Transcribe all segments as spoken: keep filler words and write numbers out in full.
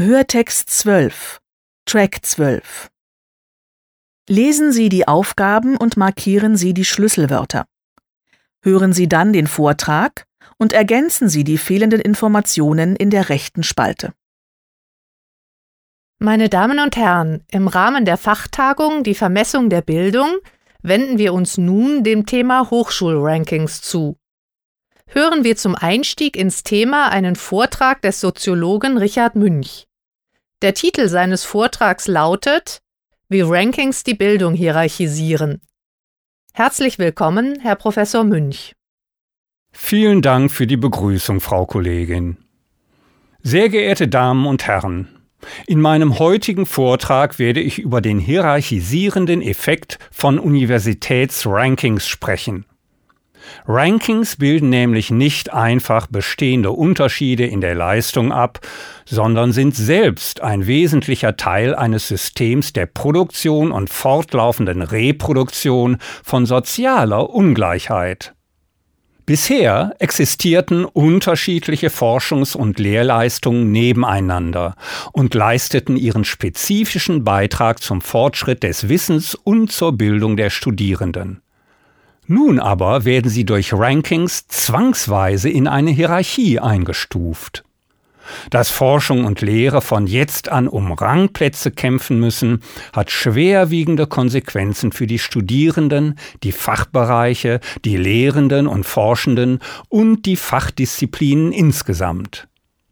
Hörtext zwölf, Track zwölf. Lesen Sie die Aufgaben und markieren Sie die Schlüsselwörter. Hören Sie dann den Vortrag und ergänzen Sie die fehlenden Informationen in der rechten Spalte. Meine Damen und Herren, im Rahmen der Fachtagung Die Vermessung der Bildung wenden wir uns nun dem Thema Hochschulrankings zu. Hören wir zum Einstieg ins Thema einen Vortrag des Soziologen Richard Münch. Der Titel seines Vortrags lautet »Wie Rankings die Bildung hierarchisieren«. Herzlich willkommen, Herr Professor Münch. Vielen Dank für die Begrüßung, Frau Kollegin. Sehr geehrte Damen und Herren, in meinem heutigen Vortrag werde ich über den hierarchisierenden Effekt von Universitätsrankings sprechen. Rankings bilden nämlich nicht einfach bestehende Unterschiede in der Leistung ab, sondern sind selbst ein wesentlicher Teil eines Systems der Produktion und fortlaufenden Reproduktion von sozialer Ungleichheit. Bisher existierten unterschiedliche Forschungs- und Lehrleistungen nebeneinander und leisteten ihren spezifischen Beitrag zum Fortschritt des Wissens und zur Bildung der Studierenden. Nun aber werden sie durch Rankings zwangsweise in eine Hierarchie eingestuft. Dass Forschung und Lehre von jetzt an um Rangplätze kämpfen müssen, hat schwerwiegende Konsequenzen für die Studierenden, die Fachbereiche, die Lehrenden und Forschenden und die Fachdisziplinen insgesamt.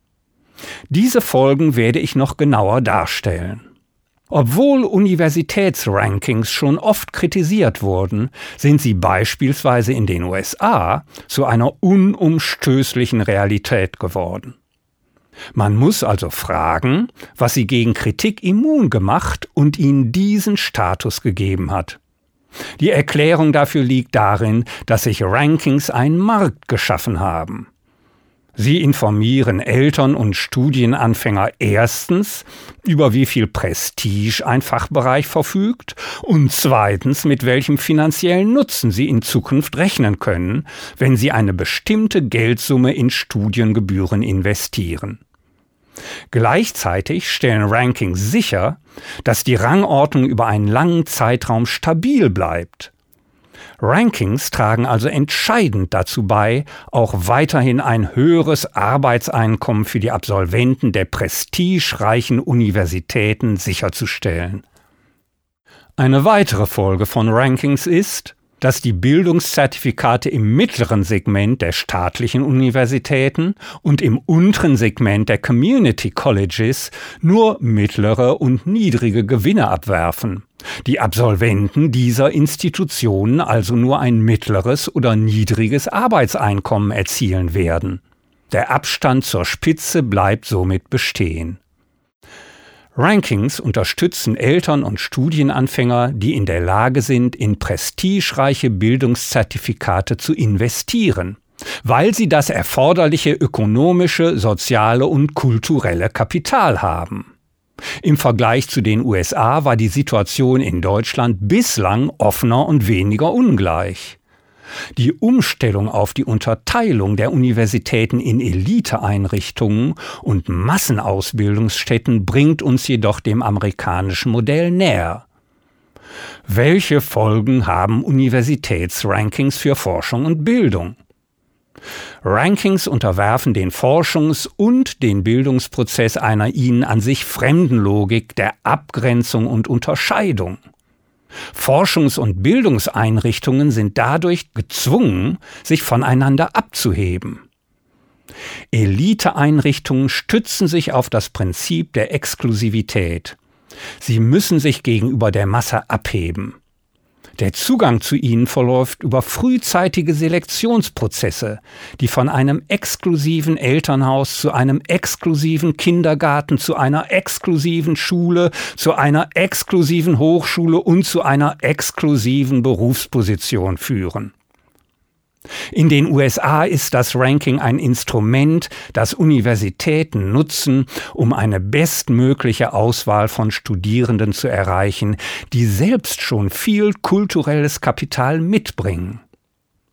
Diese Folgen werde ich noch genauer darstellen. Obwohl Universitätsrankings schon oft kritisiert wurden, sind sie beispielsweise in den U S A zu einer unumstößlichen Realität geworden. Man muss also fragen, was sie gegen Kritik immun gemacht und ihnen diesen Status gegeben hat. Die Erklärung dafür liegt darin, dass sich Rankings einen Markt geschaffen haben. Sie informieren Eltern und Studienanfänger erstens, über wie viel Prestige ein Fachbereich verfügt und zweitens, mit welchem finanziellen Nutzen sie in Zukunft rechnen können, wenn sie eine bestimmte Geldsumme in Studiengebühren investieren. Gleichzeitig stellen Rankings sicher, dass die Rangordnung über einen langen Zeitraum stabil bleibt. Rankings tragen also entscheidend dazu bei, auch weiterhin ein höheres Arbeitseinkommen für die Absolventen der prestigereichen Universitäten sicherzustellen. Eine weitere Folge von Rankings ist, dass die Bildungszertifikate im mittleren Segment der staatlichen Universitäten und im unteren Segment der Community Colleges nur mittlere und niedrige Gewinne abwerfen. Die Absolventen dieser Institutionen also nur ein mittleres oder niedriges Arbeitseinkommen erzielen werden. Der Abstand zur Spitze bleibt somit bestehen. Rankings unterstützen Eltern und Studienanfänger, die in der Lage sind, in prestigereiche Bildungszertifikate zu investieren, weil sie das erforderliche ökonomische, soziale und kulturelle Kapital haben. Im Vergleich zu den U S A war die Situation in Deutschland bislang offener und weniger ungleich. Die Umstellung auf die Unterteilung der Universitäten in Eliteeinrichtungen und Massenausbildungsstätten bringt uns jedoch dem amerikanischen Modell näher. Welche Folgen haben Universitätsrankings für Forschung und Bildung? Rankings unterwerfen den Forschungs- und den Bildungsprozess einer ihnen an sich fremden Logik der Abgrenzung und Unterscheidung. Forschungs- und Bildungseinrichtungen sind dadurch gezwungen, sich voneinander abzuheben. Eliteeinrichtungen stützen sich auf das Prinzip der Exklusivität. Sie müssen sich gegenüber der Masse abheben. Der Zugang zu ihnen verläuft über frühzeitige Selektionsprozesse, die von einem exklusiven Elternhaus zu einem exklusiven Kindergarten, zu einer exklusiven Schule, zu einer exklusiven Hochschule und zu einer exklusiven Berufsposition führen. In den U S A ist das Ranking ein Instrument, das Universitäten nutzen, um eine bestmögliche Auswahl von Studierenden zu erreichen, die selbst schon viel kulturelles Kapital mitbringen.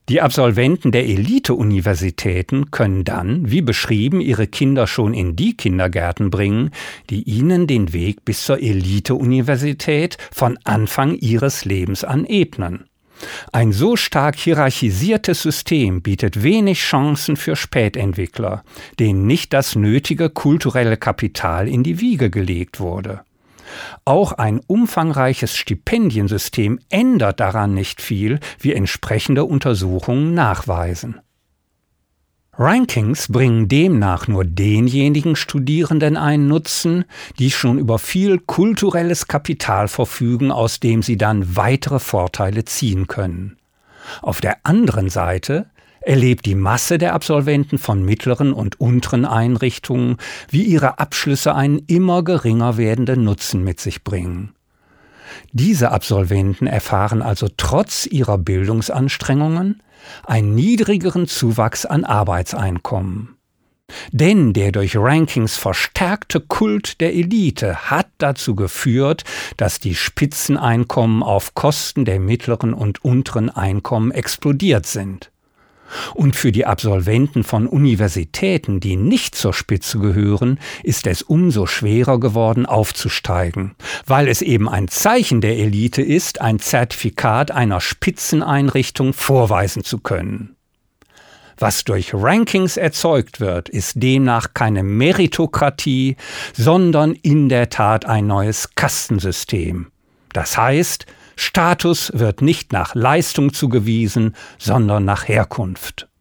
Die Absolventen der Elite-Universitäten können dann, wie beschrieben, ihre Kinder schon in die Kindergärten bringen, die ihnen den Weg bis zur Elite-Universität von Anfang ihres Lebens an ebnen. Ein so stark hierarchisiertes System bietet wenig Chancen für Spätentwickler, denen nicht das nötige kulturelle Kapital in die Wiege gelegt wurde. Auch ein umfangreiches Stipendiensystem ändert daran nicht viel, wie entsprechende Untersuchungen nachweisen. Rankings bringen demnach nur denjenigen Studierenden einen Nutzen, die schon über viel kulturelles Kapital verfügen, aus dem sie dann weitere Vorteile ziehen können. Auf der anderen Seite erlebt die Masse der Absolventen von mittleren und unteren Einrichtungen, wie ihre Abschlüsse einen immer geringer werdenden Nutzen mit sich bringen. Diese Absolventen erfahren also trotz ihrer Bildungsanstrengungen einen niedrigeren Zuwachs an Arbeitseinkommen. Denn der durch Rankings verstärkte Kult der Elite hat dazu geführt, dass die Spitzeneinkommen auf Kosten der mittleren und unteren Einkommen explodiert sind. Und für die Absolventen von Universitäten, die nicht zur Spitze gehören, ist es umso schwerer geworden, aufzusteigen, weil es eben ein Zeichen der Elite ist, ein Zertifikat einer Spitzeneinrichtung vorweisen zu können. Was durch Rankings erzeugt wird, ist demnach keine Meritokratie, sondern in der Tat ein neues Kastensystem. Das heißt, Status wird nicht nach Leistung zugewiesen, sondern nach Herkunft.